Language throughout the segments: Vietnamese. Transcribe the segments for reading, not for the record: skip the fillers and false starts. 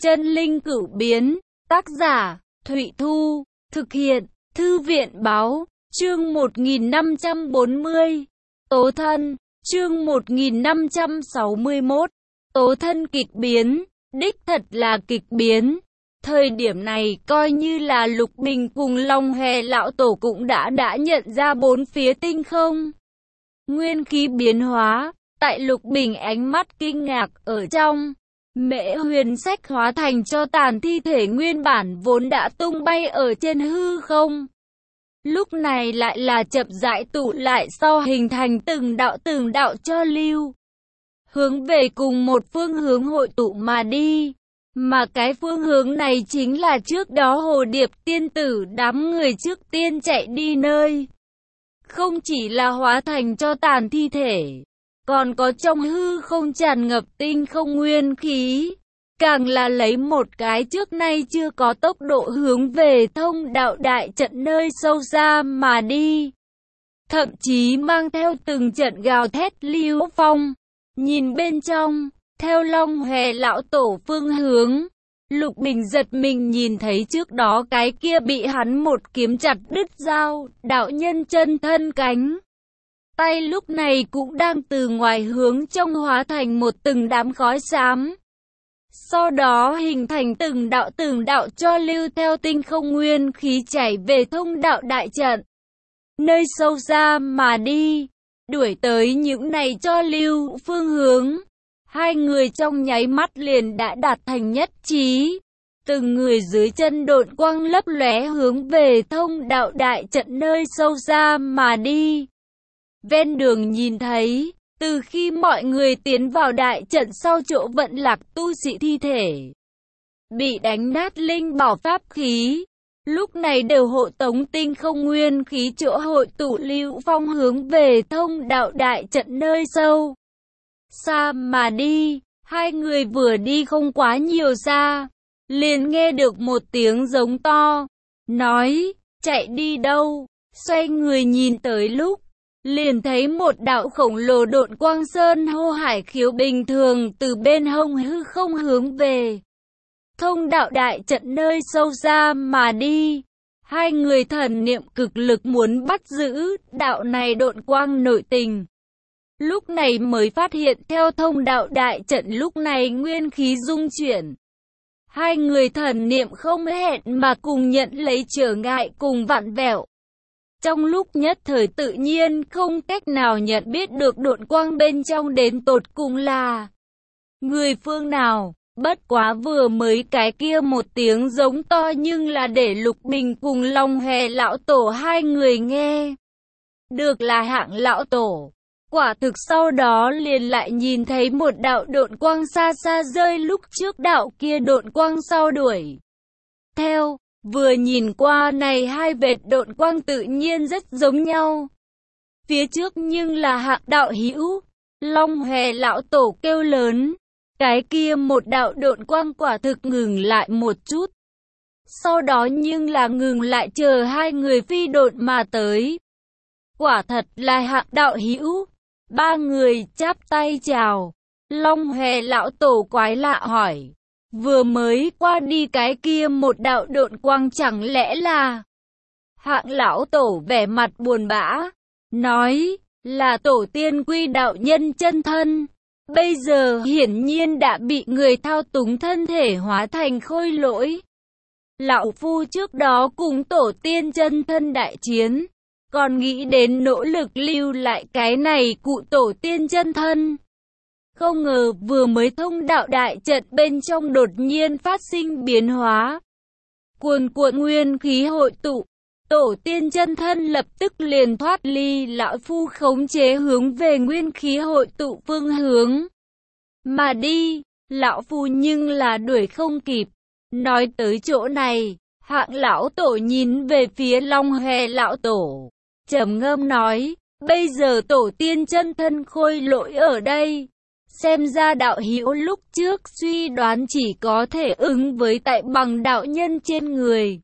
Chân linh cửu biến, tác giả, Thụy Thu, thực hiện, Thư viện báo, chương 1540, Tố thân, chương 1561, Tố thân kịch biến, đích thật là kịch biến. Thời điểm này coi như là Lục Bình cùng Long Hề lão tổ cũng đã nhận ra bốn phía tinh không nguyên khí biến hóa. Tại Lục Bình ánh mắt kinh ngạc, ở trong Mễ Huyền Sách hóa thành cho tàn thi thể nguyên bản vốn đã tung bay ở trên hư không, lúc này lại là chậm rãi tụ lại sau hình thành từng đạo cho lưu, hướng về cùng một phương hướng hội tụ mà đi. Mà cái phương hướng này chính là trước đó Hồ Điệp tiên tử đám người trước tiên chạy đi nơi. Không chỉ là hóa thành cho tàn thi thể, còn có trong hư không tràn ngập tinh không nguyên khí, càng là lấy một cái trước nay chưa có tốc độ hướng về Thông Đạo Đại Trận nơi sâu xa mà đi. Thậm chí mang theo từng trận gào thét lưu phong. Nhìn bên trong, theo Long Hề lão tổ phương hướng, Lục Bình giật mình nhìn thấy trước đó cái kia bị hắn một kiếm chặt đứt dao, đạo nhân chân thân cánh tay lúc này cũng đang từ ngoài hướng trong hóa thành một từng đám khói xám. Sau đó hình thành từng đạo cho lưu theo tinh không nguyên khí chảy về Thông Đạo Đại Trận, nơi sâu xa mà đi, đuổi tới những này cho lưu phương hướng. Hai người trong nháy mắt liền đã đạt thành nhất trí, từng người dưới chân độn quang lấp lóe hướng về Thông Đạo Đại Trận nơi sâu xa mà đi. Ven đường nhìn thấy, từ khi mọi người tiến vào đại trận sau chỗ vận lạc tu sĩ thi thể bị đánh nát linh bảo pháp khí, lúc này đều hộ tống tinh không nguyên khí chỗ hội tụ lưu phong hướng về Thông Đạo Đại Trận nơi sâu xa mà đi. Hai người vừa đi không quá nhiều xa, liền nghe được một tiếng giống to, nói, chạy đi đâu? Xoay người nhìn tới lúc, liền thấy một đạo khổng lồ độn quang sơn hô hải khiếu bình thường từ bên hông hư không hướng về Thông Đạo Đại Trận nơi sâu xa mà đi. Hai người thần niệm cực lực muốn bắt giữ đạo này độn quang nội tình, lúc này mới phát hiện theo Thông Đạo Đại Trận lúc này nguyên khí dung chuyển. Hai người thần niệm không hẹn mà cùng nhận lấy trở ngại cùng vặn vẹo. Trong lúc nhất thời tự nhiên không cách nào nhận biết được độn quang bên trong đến tột cùng là người phương nào. Bất quá vừa mới cái kia một tiếng giống to nhưng là để Lục Bình cùng Long Hề lão tổ hai người nghe được là Hạng lão tổ. Quả thực sau đó liền lại nhìn thấy một đạo độn quang xa xa rơi, lúc trước đạo kia độn quang sau đuổi theo. Vừa nhìn qua này hai vệt độn quang tự nhiên rất giống nhau. Phía trước nhưng là Hạng đạo hữu. Long Hề lão tổ kêu lớn. Cái kia một đạo độn quang quả thực ngừng lại một chút. Sau đó nhưng là ngừng lại chờ hai người phi độn mà tới. Quả thật là Hạng đạo hữu. Ba người chắp tay chào. Long Hề lão tổ quái lạ hỏi, vừa mới qua đi cái kia một đạo độn quang chẳng lẽ là... Hạng lão tổ vẻ mặt buồn bã, nói, là tổ tiên Quy đạo nhân chân thân. Bây giờ hiển nhiên đã bị người thao túng thân thể hóa thành khôi lỗi. Lão phu trước đó cùng tổ tiên chân thân đại chiến, còn nghĩ đến nỗ lực lưu lại cái này cụ tổ tiên chân thân. Không ngờ vừa mới Thông Đạo Đại Trận bên trong đột nhiên phát sinh biến hóa. Cuồn cuộn nguyên khí hội tụ, tổ tiên chân thân lập tức liền thoát ly lão phu khống chế hướng về nguyên khí hội tụ phương hướng mà đi. Lão phu nhưng là đuổi không kịp. Nói tới chỗ này, Hạng lão tổ nhìn về phía Long Hề lão tổ, trầm ngâm nói, bây giờ tổ tiên chân thân khôi lỗi ở đây. Xem ra đạo hữu lúc trước suy đoán chỉ có thể ứng với tại bằng đạo nhân trên người.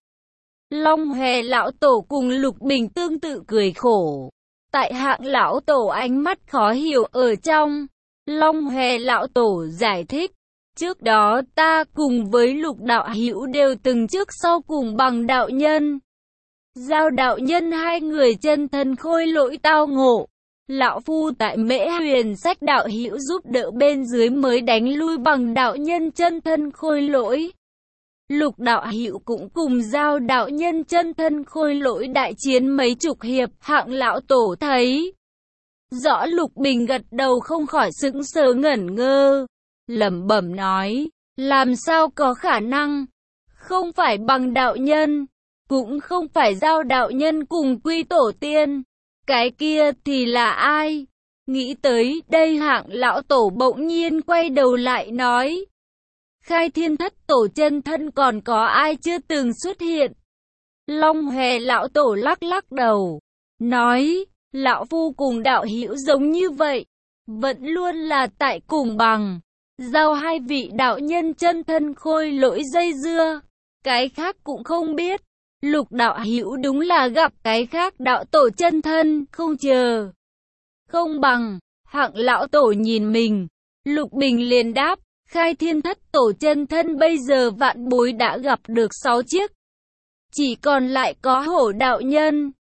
Long Hề lão tổ cùng Lục Bình tương tự cười khổ. Tại Hạng lão tổ ánh mắt khó hiểu ở trong, Long Hề lão tổ giải thích, Trước đó ta cùng với Lục đạo hữu đều từng trước sau cùng Bằng đạo nhân, Giao đạo nhân hai người chân thân khôi lỗi tao ngộ. Lão phu tại Mễ Huyền Sách đạo hữu giúp đỡ bên dưới mới đánh lui Bằng đạo nhân chân thân khôi lỗi. Lục đạo hữu cũng cùng Giao đạo nhân chân thân khôi lỗi đại chiến mấy chục hiệp. Hạng lão tổ thấy rõ Lục Bình gật đầu không khỏi sững sờ ngẩn ngơ, lẩm bẩm nói, làm sao có khả năng, không phải Bằng đạo nhân, cũng không phải Giao đạo nhân cùng quy tổ tiên, cái kia thì là ai? Nghĩ tới đây Hạng lão tổ bỗng nhiên quay đầu lại nói, Khai Thiên Thất tổ chân thân còn có ai chưa từng xuất hiện? Long Hòe lão tổ lắc lắc đầu, nói, lão phu cùng đạo hữu giống như vậy, vẫn luôn là tại cùng Bằng, Giao hai vị đạo nhân chân thân khôi lỗi dây dưa, cái khác cũng không biết. Lục đạo hữu đúng là gặp cái khác đạo tổ chân thân, không chờ không bằng. Hạng lão tổ nhìn mình, Lục Bình liền đáp, Khai Thiên Thất tổ chân thân bây giờ vạn bối đã gặp được 6 chiếc, chỉ còn lại có Hổ đạo nhân,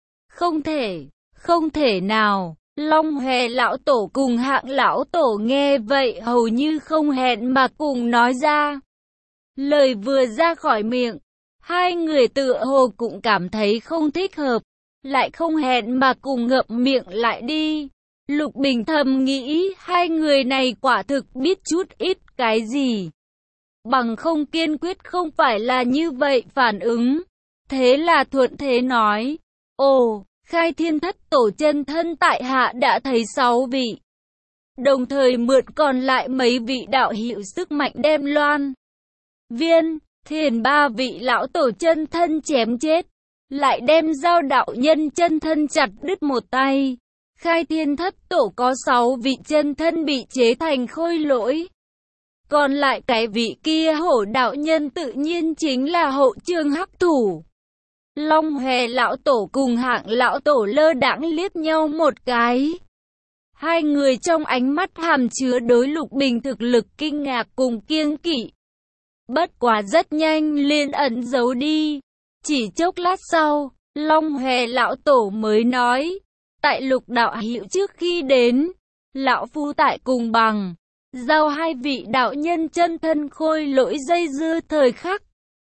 không thể nào. Long Hòe lão tổ cùng Hạng lão tổ nghe vậy hầu như không hẹn mà cùng nói ra. Lời vừa ra khỏi miệng, hai người tựa hồ cũng cảm thấy không thích hợp, lại không hẹn mà cùng ngậm miệng lại đi. Lục Bình thầm nghĩ hai người này quả thực biết chút ít cái gì. Bằng không kiên quyết không phải là như vậy phản ứng. Thế là thuận thế nói, ồ, Khai Thiên Thất tổ chân thân tại hạ đã thấy 6 vị. Đồng thời mượn còn lại mấy vị đạo hữu sức mạnh đem Loan, Viên, Thiền 3 vị lão tổ chân thân chém chết, lại đem Giao đạo nhân chân thân chặt đứt một tay. Khai Thiên Thất tổ có 6 vị chân thân bị chế thành khôi lỗi. Còn lại cái vị kia Hổ đạo nhân tự nhiên chính là hậu trường hắc thủ. Long Hòe lão tổ cùng Hạng lão tổ lơ đãng liếc nhau một cái. Hai người trong ánh mắt hàm chứa đối Lục Bình thực lực kinh ngạc cùng kiêng kỵ. Bất quá rất nhanh liền ẩn giấu đi. Chỉ chốc lát sau, Long Hòe lão tổ mới nói, tại Lục đạo hữu trước khi đến, lão phu tại cùng Bằng, Giao hai vị đạo nhân chân thân khôi lỗi dây dưa thời khắc,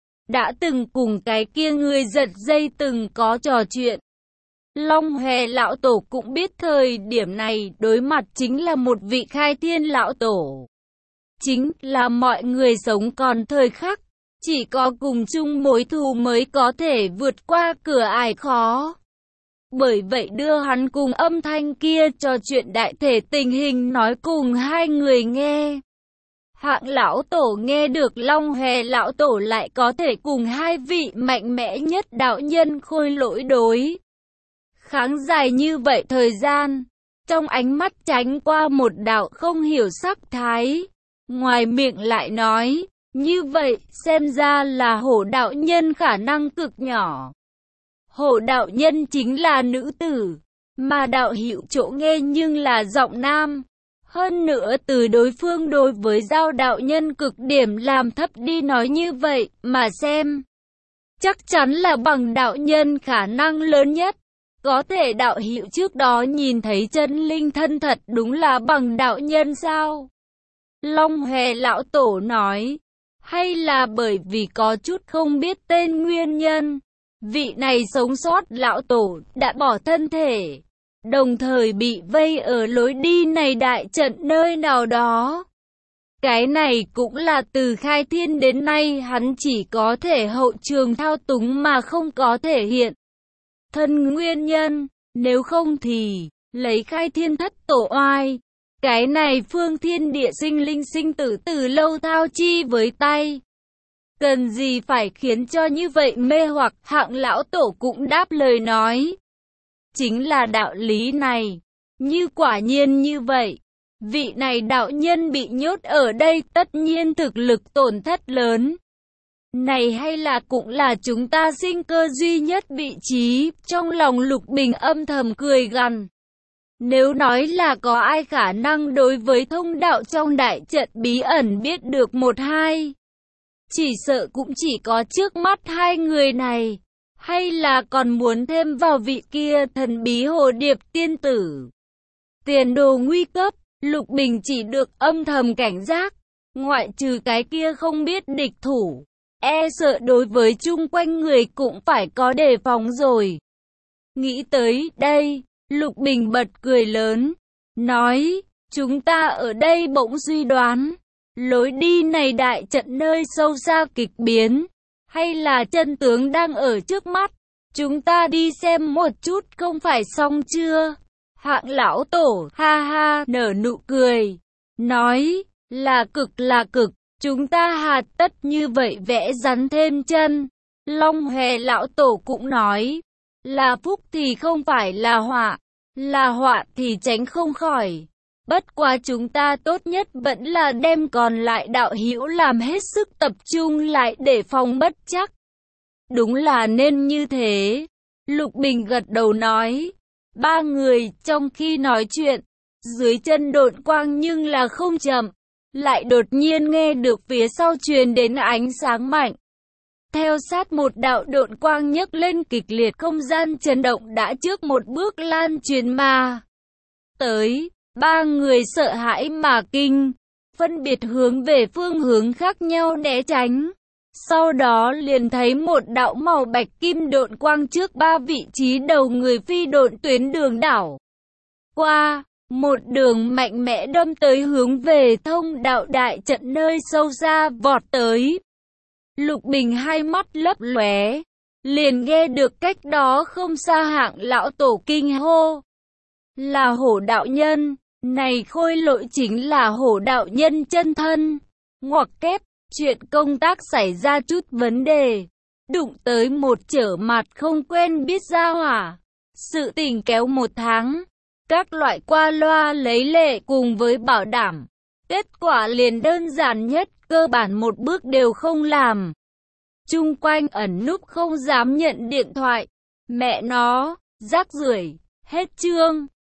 đã từng cùng cái kia người giật dây từng có trò chuyện. Long Hòe lão tổ cũng biết thời điểm này đối mặt chính là một vị Khai Thiên lão tổ. Chính là mọi người sống còn thời khắc, chỉ có cùng chung mối thù mới có thể vượt qua cửa ải khó. Bởi vậy đưa hắn cùng âm thanh kia trò chuyện đại thể tình hình nói cùng hai người nghe. Hạng lão tổ nghe được Long Hòe lão tổ lại có thể cùng hai vị mạnh mẽ nhất đạo nhân khôi lỗi đối kháng dài như vậy thời gian, trong ánh mắt tránh qua một đạo không hiểu sắc thái, ngoài miệng lại nói, như vậy xem ra là Hổ đạo nhân khả năng cực nhỏ. Hổ đạo nhân chính là nữ tử, mà đạo hữu chỗ nghe nhưng là giọng nam. Hơn nữa từ đối phương đối với Giao đạo nhân cực điểm làm thấp đi nói như vậy mà xem, chắc chắn là Bằng đạo nhân khả năng lớn nhất. Có thể đạo hữu trước đó nhìn thấy chân linh thân thật đúng là Bằng đạo nhân sao? Long Hòe lão tổ nói, hay là bởi vì có chút không biết tên nguyên nhân, vị này sống sót lão tổ đã bỏ thân thể, đồng thời bị vây ở lối đi này đại trận nơi nào đó. Cái này cũng là từ khai thiên đến nay hắn chỉ có thể hậu trường thao túng mà không có thể hiện thân nguyên nhân, nếu không thì lấy khai thiên thất tổ oai, cái này phương thiên địa sinh linh sinh tử từ lâu thao chi với tay. Cần gì phải khiến cho như vậy mê hoặc. Hạng lão tổ cũng đáp lời nói, chính là đạo lý này. Như quả nhiên như vậy, vị này đạo nhân bị nhốt ở đây tất nhiên thực lực tổn thất lớn. Này hay là cũng là chúng ta sinh cơ duy nhất vị trí. Trong lòng Lục Bình âm thầm cười gằn. Nếu nói là có ai khả năng đối với thông đạo trong đại trận bí ẩn biết được một hai, chỉ sợ cũng chỉ có trước mắt hai người này, hay là còn muốn thêm vào vị kia thần bí hồ điệp tiên tử. Tiền đồ nguy cấp, Lục Bình chỉ được âm thầm cảnh giác, ngoại trừ cái kia không biết địch thủ, e sợ đối với chung quanh người cũng phải có đề phòng rồi. Nghĩ tới đây, Lục Bình bật cười lớn, nói, chúng ta ở đây bỗng suy đoán, lối đi này đại trận nơi sâu xa kịch biến, hay là chân tướng đang ở trước mắt, chúng ta đi xem một chút không phải xong chưa? Hạng lão tổ ha ha nở nụ cười, nói, là cực, chúng ta hà tất như vậy vẽ rắn thêm chân. Long Hề lão tổ cũng nói, là phúc thì không phải là họa thì tránh không khỏi. Bất quá chúng ta tốt nhất vẫn là đem còn lại đạo hữu làm hết sức tập trung lại để phòng bất chắc. Đúng là nên như thế. Lục Bình gật đầu nói. Ba người trong khi nói chuyện, dưới chân độn quang nhưng là không chậm, lại đột nhiên nghe được phía sau truyền đến ánh sáng mạnh. Theo sát một đạo độn quang nhấc lên kịch liệt, không gian chấn động đã trước một bước lan truyền mà tới. Ba người sợ hãi mà kinh, phân biệt hướng về phương hướng khác nhau né tránh. Sau đó liền thấy một đạo màu bạch kim độn quang trước ba vị trí đầu người phi độn tuyến đường đảo qua, một đường mạnh mẽ đâm tới hướng về thông đạo đại trận nơi sâu xa vọt tới. Lục Bình hai mắt lấp lóe, liền nghe được cách đó không xa Hạng lão tổ kinh hô, là Hổ đạo nhân. Này khôi lỗi chính là Hổ đạo nhân chân thân. Ngoặc kép, chuyện công tác xảy ra chút vấn đề, đụng tới một trở mặt không quen biết gia hỏa. Sự tình kéo 1 tháng, các loại qua loa lấy lệ cùng với bảo đảm. Kết quả liền đơn giản nhất, cơ bản một bước đều không làm. Chung quanh ẩn núp không dám nhận điện thoại. Mẹ nó, rác rưởi, hết chương.